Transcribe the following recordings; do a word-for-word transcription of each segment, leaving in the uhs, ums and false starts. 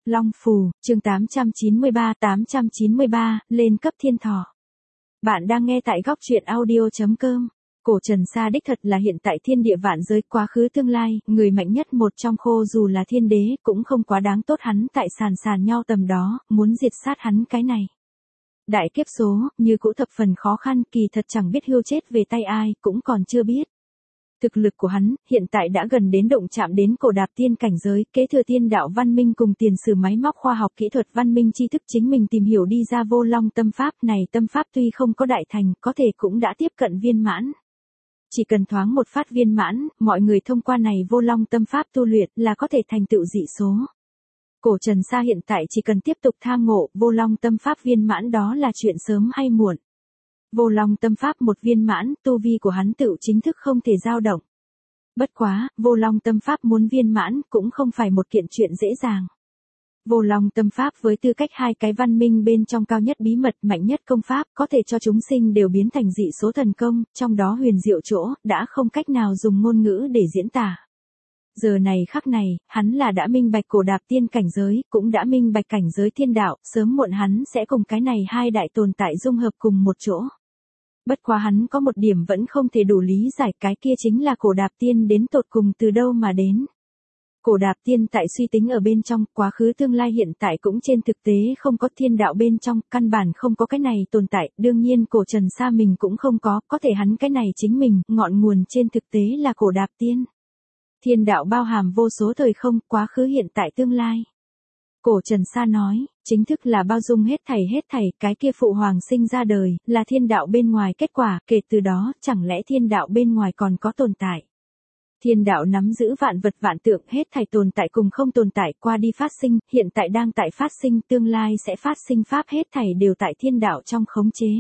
Long Phù, chương tám trăm chín mươi ba, tám trăm chín mươi ba, lên cấp thiên thọ. Bạn đang nghe tại góc truyện audio chấm com. Cổ Trần Sa đích thật là hiện tại thiên địa vạn giới quá khứ tương lai, người mạnh nhất một trong khô dù là thiên đế cũng không quá đáng tốt hắn tại sàn sàn nhau tầm đó, muốn diệt sát hắn cái này. Đại kiếp số, như cũ thập phần khó khăn, kỳ thật chẳng biết hưu chết về tay ai, cũng còn chưa biết. Thực lực của hắn, hiện tại đã gần đến động chạm đến cổ đạp tiên cảnh giới, kế thừa tiên đạo văn minh cùng tiền sử máy móc khoa học kỹ thuật văn minh tri thức chính mình tìm hiểu đi ra vô long tâm pháp này. Tâm pháp tuy không có đại thành, có thể cũng đã tiếp cận viên mãn. Chỉ cần thoáng một phát viên mãn, mọi người thông qua này vô long tâm pháp tu luyện là có thể thành tựu dị số. Cổ Trần Sa hiện tại chỉ cần tiếp tục tham ngộ vô long tâm pháp viên mãn đó là chuyện sớm hay muộn. Vô long tâm pháp một viên mãn, tu vi của hắn tựu chính thức không thể dao động. Bất quá, vô long tâm pháp muốn viên mãn cũng không phải một kiện chuyện dễ dàng. Vô long tâm pháp với tư cách hai cái văn minh bên trong cao nhất bí mật mạnh nhất công pháp có thể cho chúng sinh đều biến thành dị số thần công, trong đó huyền diệu chỗ, đã không cách nào dùng ngôn ngữ để diễn tả. Giờ này khắc này, hắn là đã minh bạch cổ đạp tiên cảnh giới, cũng đã minh bạch cảnh giới thiên đạo, sớm muộn hắn sẽ cùng cái này hai đại tồn tại dung hợp cùng một chỗ. Bất quá hắn có một điểm vẫn không thể đủ lý giải, cái kia chính là cổ đạp tiên đến tột cùng từ đâu mà đến. Cổ đạp tiên tại suy tính ở bên trong, quá khứ tương lai hiện tại cũng trên thực tế không có thiên đạo bên trong, căn bản không có cái này tồn tại, đương nhiên cổ Trần Sa mình cũng không có, có thể hắn cái này chính mình, ngọn nguồn trên thực tế là cổ đạp tiên. Thiên đạo bao hàm vô số thời không, quá khứ hiện tại tương lai. Cổ Trần Sa nói, chính thức là bao dung hết thảy hết thảy, cái kia phụ hoàng sinh ra đời, là thiên đạo bên ngoài kết quả, kể từ đó, chẳng lẽ thiên đạo bên ngoài còn có tồn tại. Thiên đạo nắm giữ vạn vật vạn tượng, hết thảy tồn tại cùng không tồn tại, qua đi phát sinh, hiện tại đang tại phát sinh, tương lai sẽ phát sinh pháp, hết thảy đều tại thiên đạo trong khống chế.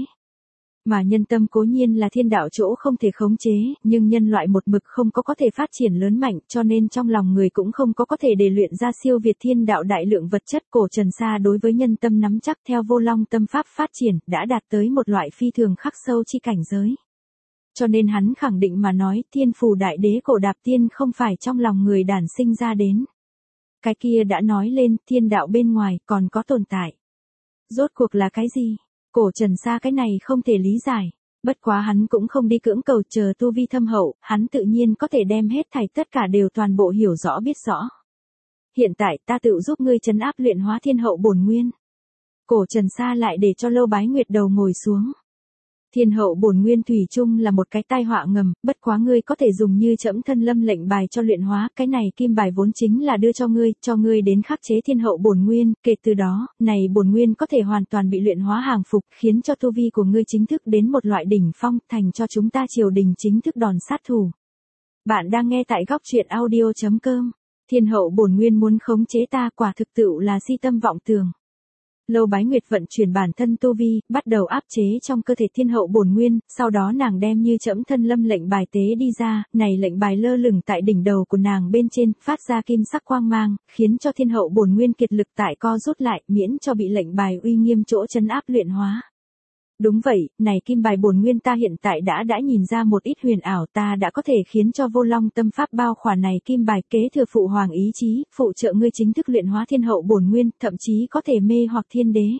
Mà nhân tâm cố nhiên là thiên đạo chỗ không thể khống chế, nhưng nhân loại một mực không có có thể phát triển lớn mạnh, cho nên trong lòng người cũng không có có thể để luyện ra siêu việt thiên đạo đại lượng vật chất. Cổ Trần Sa đối với nhân tâm nắm chắc theo vô long tâm pháp phát triển, đã đạt tới một loại phi thường khắc sâu chi cảnh giới. Cho nên hắn khẳng định mà nói, thiên phù đại đế cổ đạp tiên không phải trong lòng người đản sinh ra đến. Cái kia đã nói lên, thiên đạo bên ngoài còn có tồn tại. Rốt cuộc là cái gì? Cổ Trần Sa cái này không thể lý giải, bất quá hắn cũng không đi cưỡng cầu, chờ tu vi thâm hậu, hắn tự nhiên có thể đem hết thảy tất cả đều toàn bộ hiểu rõ biết rõ. Hiện tại ta tự giúp ngươi trấn áp luyện hóa thiên hậu bổn nguyên. Cổ Trần Sa lại để cho Lâu Bái Nguyệt đầu ngồi xuống. Thiên hậu bổn nguyên thủy chung là một cái tai họa ngầm, bất quá ngươi có thể dùng như trẫm thân lâm lệnh bài cho luyện hóa, cái này kim bài vốn chính là đưa cho ngươi, cho ngươi đến khắc chế thiên hậu bổn nguyên, kể từ đó, này bổn nguyên có thể hoàn toàn bị luyện hóa hàng phục, khiến cho tu vi của ngươi chính thức đến một loại đỉnh phong, thành cho chúng ta triều đình chính thức đòn sát thủ. Bạn đang nghe tại góc truyện audio chấm com. Thiên hậu bổn nguyên muốn khống chế ta, quả thực tựu là si tâm vọng tưởng. Lâu Bái Nguyệt vận chuyển bản thân tu vi, bắt đầu áp chế trong cơ thể thiên hậu bổn nguyên, sau đó nàng đem như trẫm thân lâm lệnh bài tế đi ra, này lệnh bài lơ lửng tại đỉnh đầu của nàng bên trên, phát ra kim sắc quang mang, khiến cho thiên hậu bổn nguyên kiệt lực tại co rút lại, miễn cho bị lệnh bài uy nghiêm chỗ trấn áp luyện hóa. Đúng vậy, này kim bài bổn nguyên ta hiện tại đã đã nhìn ra một ít huyền ảo, ta đã có thể khiến cho vô long tâm pháp bao khỏa này kim bài kế thừa phụ hoàng ý chí, phụ trợ ngươi chính thức luyện hóa thiên hậu bổn nguyên, thậm chí có thể mê hoặc thiên đế.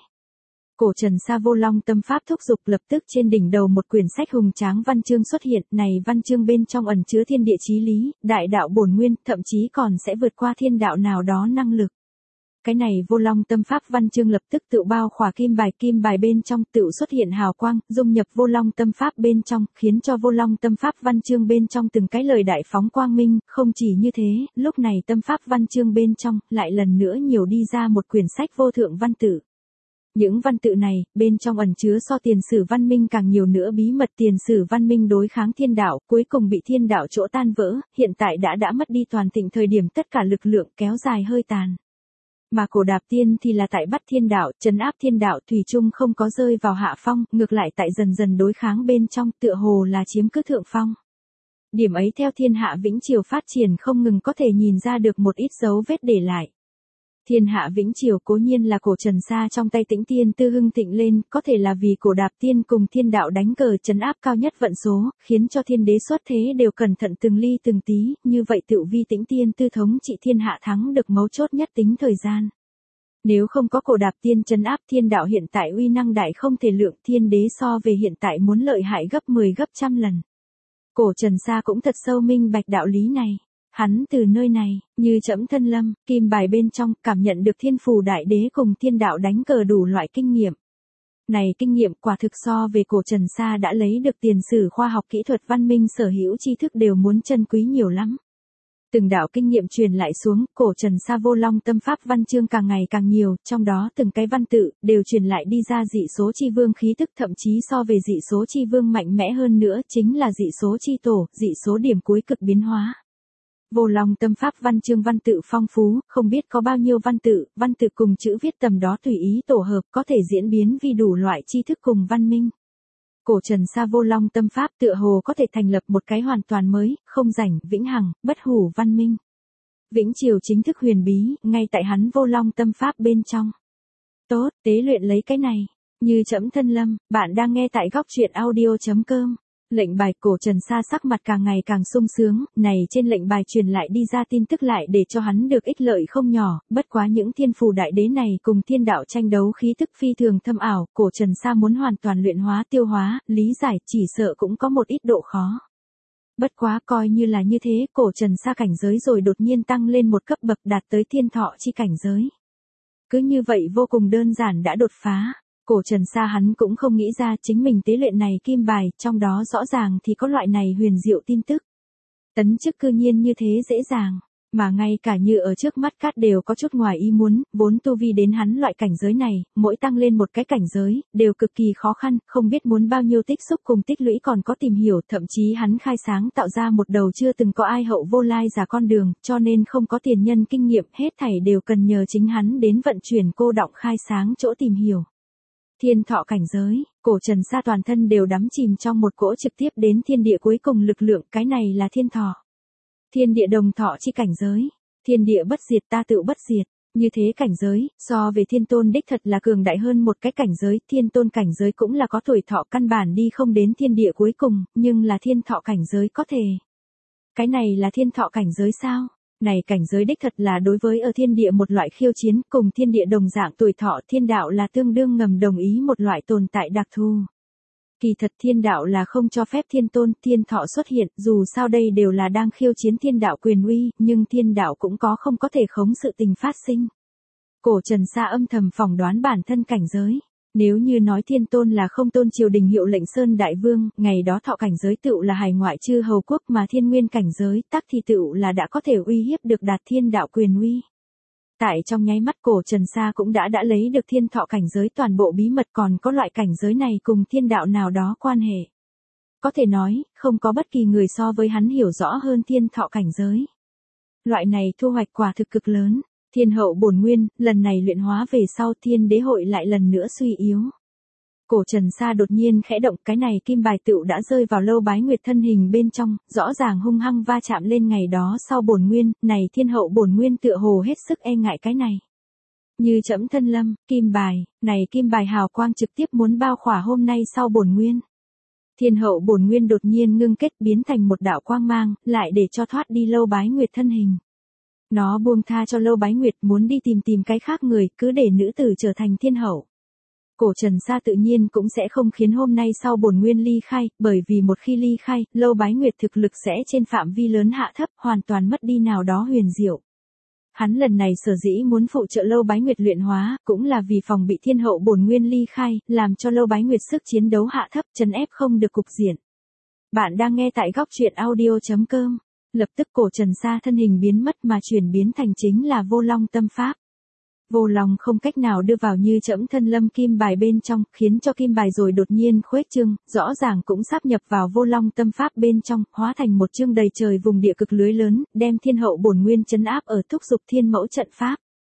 Cổ Trần Sa vô long tâm pháp thúc dục, lập tức trên đỉnh đầu một quyển sách hùng tráng văn chương xuất hiện, này văn chương bên trong ẩn chứa thiên địa chí lý, đại đạo bổn nguyên, thậm chí còn sẽ vượt qua thiên đạo nào đó năng lực. Cái này vô long tâm pháp văn chương lập tức tự bao khỏa kim bài, kim bài bên trong tự xuất hiện hào quang, dung nhập vô long tâm pháp bên trong, khiến cho vô long tâm pháp văn chương bên trong từng cái lời đại phóng quang minh. Không chỉ như thế, lúc này tâm pháp văn chương bên trong lại lần nữa nhiều đi ra một quyển sách vô thượng văn tự. Những văn tự này, bên trong ẩn chứa so tiền sử văn minh càng nhiều nữa bí mật. Tiền sử văn minh đối kháng thiên đạo, cuối cùng bị thiên đạo chỗ tan vỡ, hiện tại đã đã mất đi toàn thịnh thời điểm, tất cả lực lượng kéo dài hơi tàn. Mà cổ đạp tiên thì là tại bắt thiên đạo, trấn áp thiên đạo, thủy chung không có rơi vào hạ phong, ngược lại tại dần dần đối kháng bên trong, tựa hồ là chiếm cứ thượng phong. Điểm ấy theo thiên hạ vĩnh triều phát triển không ngừng có thể nhìn ra được một ít dấu vết để lại. Thiên hạ vĩnh triều cố nhiên là cổ Trần Sa trong tay Tĩnh Tiên Tư hưng thịnh lên, có thể là vì cổ đạp tiên cùng thiên đạo đánh cờ trấn áp cao nhất vận số, khiến cho thiên đế xuất thế đều cẩn thận từng ly từng tí, như vậy tựu vi Tĩnh Tiên Tư thống trị thiên hạ thắng được mấu chốt nhất tính thời gian. Nếu không có cổ đạp tiên trấn áp, thiên đạo hiện tại uy năng đại không thể lượng, thiên đế so về hiện tại muốn lợi hại gấp mười gấp trăm lần. Cổ Trần Sa cũng thật sâu minh bạch đạo lý này. Hắn từ nơi này, như trẫm thân lâm, kim bài bên trong, cảm nhận được thiên phù đại đế cùng thiên đạo đánh cờ đủ loại kinh nghiệm. Này kinh nghiệm quả thực so về cổ Trần Sa đã lấy được tiền sử khoa học kỹ thuật văn minh sở hữu tri thức đều muốn chân quý nhiều lắm. Từng đạo kinh nghiệm truyền lại xuống, cổ Trần Sa vô long tâm pháp văn chương càng ngày càng nhiều, trong đó từng cái văn tự, đều truyền lại đi ra dị số chi vương khí tức, thậm chí so về dị số chi vương mạnh mẽ hơn nữa, chính là dị số chi tổ, dị số điểm cuối cực biến hóa. Vô long tâm pháp văn chương văn tự phong phú, không biết có bao nhiêu văn tự, văn tự cùng chữ viết tầm đó tùy ý tổ hợp, có thể diễn biến vì đủ loại tri thức cùng văn minh. Cổ Trần Sa vô long tâm pháp tựa hồ có thể thành lập một cái hoàn toàn mới, không rảnh, vĩnh hằng, bất hủ văn minh. Vĩnh triều chính thức huyền bí, ngay tại hắn vô long tâm pháp bên trong. Tốt, tế luyện lấy cái này. Như trẫm thân lâm, bạn đang nghe tại góc truyện audio chấm com. Lệnh bài cổ Trần Sa sắc mặt càng ngày càng sung sướng, này trên lệnh bài truyền lại đi ra tin tức lại để cho hắn được ích lợi không nhỏ, bất quá những thiên phù đại đế này cùng thiên đạo tranh đấu khí tức phi thường thâm ảo, cổ Trần Sa muốn hoàn toàn luyện hóa tiêu hóa, lý giải chỉ sợ cũng có một ít độ khó. Bất quá coi như là như thế, cổ Trần Sa cảnh giới rồi đột nhiên tăng lên một cấp bậc đạt tới thiên thọ chi cảnh giới. Cứ như vậy vô cùng đơn giản đã đột phá. Cổ Trần Sa hắn cũng không nghĩ ra chính mình tế luyện này kim bài, trong đó rõ ràng thì có loại này huyền diệu tin tức. Tấn chức cư nhiên như thế dễ dàng, mà ngay cả như ở trước mắt cát đều có chút ngoài ý muốn, vốn tu vi đến hắn loại cảnh giới này, mỗi tăng lên một cái cảnh giới, đều cực kỳ khó khăn, không biết muốn bao nhiêu tích xúc cùng tích lũy còn có tìm hiểu, thậm chí hắn khai sáng tạo ra một đầu chưa từng có ai hậu vô lai giả con đường, cho nên không có tiền nhân kinh nghiệm, hết thảy đều cần nhờ chính hắn đến vận chuyển cô đọng khai sáng chỗ tìm hiểu. Thiên thọ cảnh giới, cổ Trần Sa toàn thân đều đắm chìm trong một cỗ trực tiếp đến thiên địa cuối cùng lực lượng, cái này là thiên thọ. Thiên địa đồng thọ chi cảnh giới, thiên địa bất diệt ta tự bất diệt, như thế cảnh giới, so về thiên tôn đích thật là cường đại hơn một cái cảnh giới, thiên tôn cảnh giới cũng là có tuổi thọ căn bản đi không đến thiên địa cuối cùng, nhưng là thiên thọ cảnh giới có thể. Cái này là thiên thọ cảnh giới sao? Này cảnh giới đích thật là đối với ở thiên địa một loại khiêu chiến, cùng thiên địa đồng dạng tuổi thọ, thiên đạo là tương đương ngầm đồng ý một loại tồn tại đặc thù. Kỳ thật thiên đạo là không cho phép thiên tôn, thiên thọ xuất hiện, dù sao đây đều là đang khiêu chiến thiên đạo quyền uy, nhưng thiên đạo cũng có không có thể khống sự tình phát sinh. Cổ Trần Sa âm thầm phỏng đoán bản thân cảnh giới. Nếu như nói thiên tôn là không tôn triều đình hiệu lệnh Sơn Đại Vương, ngày đó thọ cảnh giới tựu là hải ngoại chư hầu quốc, mà thiên nguyên cảnh giới tắc thì tựu là đã có thể uy hiếp được đạt thiên đạo quyền uy. Tại trong nháy mắt cổ Trần Sa cũng đã đã lấy được thiên thọ cảnh giới toàn bộ bí mật, còn có loại cảnh giới này cùng thiên đạo nào đó quan hệ. Có thể nói, không có bất kỳ người so với hắn hiểu rõ hơn thiên thọ cảnh giới. Loại này thu hoạch quả thực cực lớn. Thiên hậu bổn nguyên, lần này luyện hóa về sau thiên đế hội lại lần nữa suy yếu. Cổ Trần Sa đột nhiên khẽ động, cái này kim bài tựu đã rơi vào Lâu Bái Nguyệt thân hình bên trong, rõ ràng hung hăng va chạm lên ngày đó sau bổn nguyên, này thiên hậu bổn nguyên tựa hồ hết sức e ngại cái này. Như trẫm thân lâm, kim bài, này kim bài hào quang trực tiếp muốn bao khỏa hôm nay sau bổn nguyên. Thiên hậu bổn nguyên đột nhiên ngưng kết biến thành một đạo quang mang, lại để cho thoát đi Lâu Bái Nguyệt thân hình. Nó buông tha cho Lâu Bái Nguyệt, muốn đi tìm tìm cái khác người, cứ để nữ tử trở thành thiên hậu. Cổ Trần Sa tự nhiên cũng sẽ không khiến hôm nay sau bổn nguyên ly khai, bởi vì một khi ly khai, Lâu Bái Nguyệt thực lực sẽ trên phạm vi lớn hạ thấp, hoàn toàn mất đi nào đó huyền diệu. Hắn lần này sở dĩ muốn phụ trợ Lâu Bái Nguyệt luyện hóa, cũng là vì phòng bị thiên hậu bổn nguyên ly khai, làm cho Lâu Bái Nguyệt sức chiến đấu hạ thấp, trấn ép không được cục diện. Bạn đang nghe tại góc truyện audio chấm com. Lập tức cổ Trần Sa thân hình biến mất mà chuyển biến thành chính là vô long tâm pháp. Vô long không cách nào đưa vào như trẫm thân lâm kim bài bên trong, khiến cho kim bài rồi đột nhiên khuếch trương, rõ ràng cũng sáp nhập vào vô long tâm pháp bên trong, hóa thành một chương đầy trời vùng địa cực lưới lớn, đem thiên hậu bổn nguyên trấn áp ở thúc dục thiên mẫu trận pháp.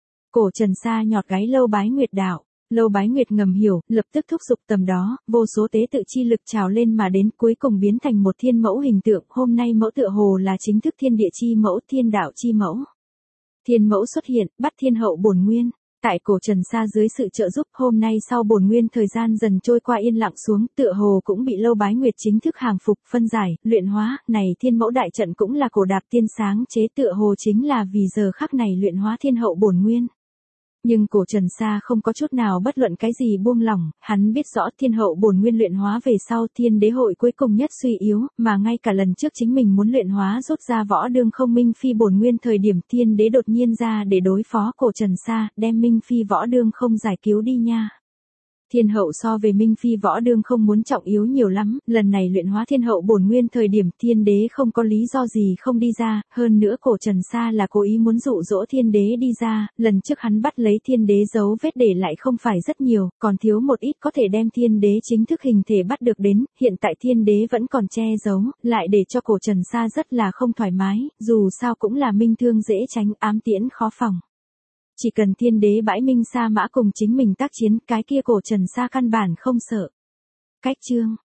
Cổ Trần Sa nhọt gáy Lâu Bái Nguyệt đạo. Lâu Bái Nguyệt ngầm hiểu, lập tức thúc dục tầm đó, vô số tế tự chi lực trào lên mà đến, cuối cùng biến thành một thiên mẫu hình tượng, hôm nay mẫu tựa hồ là chính thức thiên địa chi mẫu, thiên đạo chi mẫu. Thiên mẫu xuất hiện, bắt thiên hậu bổn nguyên. Tại cổ Trần Sa dưới sự trợ giúp, hôm nay sau bổn nguyên thời gian dần trôi qua yên lặng xuống, tựa hồ cũng bị Lâu Bái Nguyệt chính thức hàng phục, phân giải, luyện hóa, này thiên mẫu đại trận cũng là cổ đạp tiên sáng chế, tựa hồ chính là vì giờ khắc này luyện hóa thiên hậu bổn nguyên. Nhưng cổ Trần Sa không có chút nào bất luận cái gì buông lỏng, hắn biết rõ thiên hậu bổn nguyên luyện hóa về sau thiên đế hội cuối cùng nhất suy yếu, mà ngay cả lần trước chính mình muốn luyện hóa rút ra võ đương không Minh Phi bổn nguyên thời điểm thiên đế đột nhiên ra để đối phó cổ Trần Sa, đem Minh Phi võ đương không giải cứu đi nha. Thiên hậu so về Minh Phi võ đương không muốn trọng yếu nhiều lắm, lần này luyện hóa thiên hậu bổn nguyên thời điểm thiên đế không có lý do gì không đi ra, hơn nữa cổ Trần Sa là cố ý muốn dụ dỗ thiên đế đi ra, lần trước hắn bắt lấy thiên đế dấu vết để lại không phải rất nhiều, còn thiếu một ít có thể đem thiên đế chính thức hình thể bắt được đến, hiện tại thiên đế vẫn còn che giấu, lại để cho cổ Trần Sa rất là không thoải mái, dù sao cũng là minh thương dễ tránh, ám tiễn khó phòng. Chỉ cần thiên đế bãi minh sa mã cùng chính mình tác chiến, cái kia cổ Trần Sa căn bản không sợ. Cách chương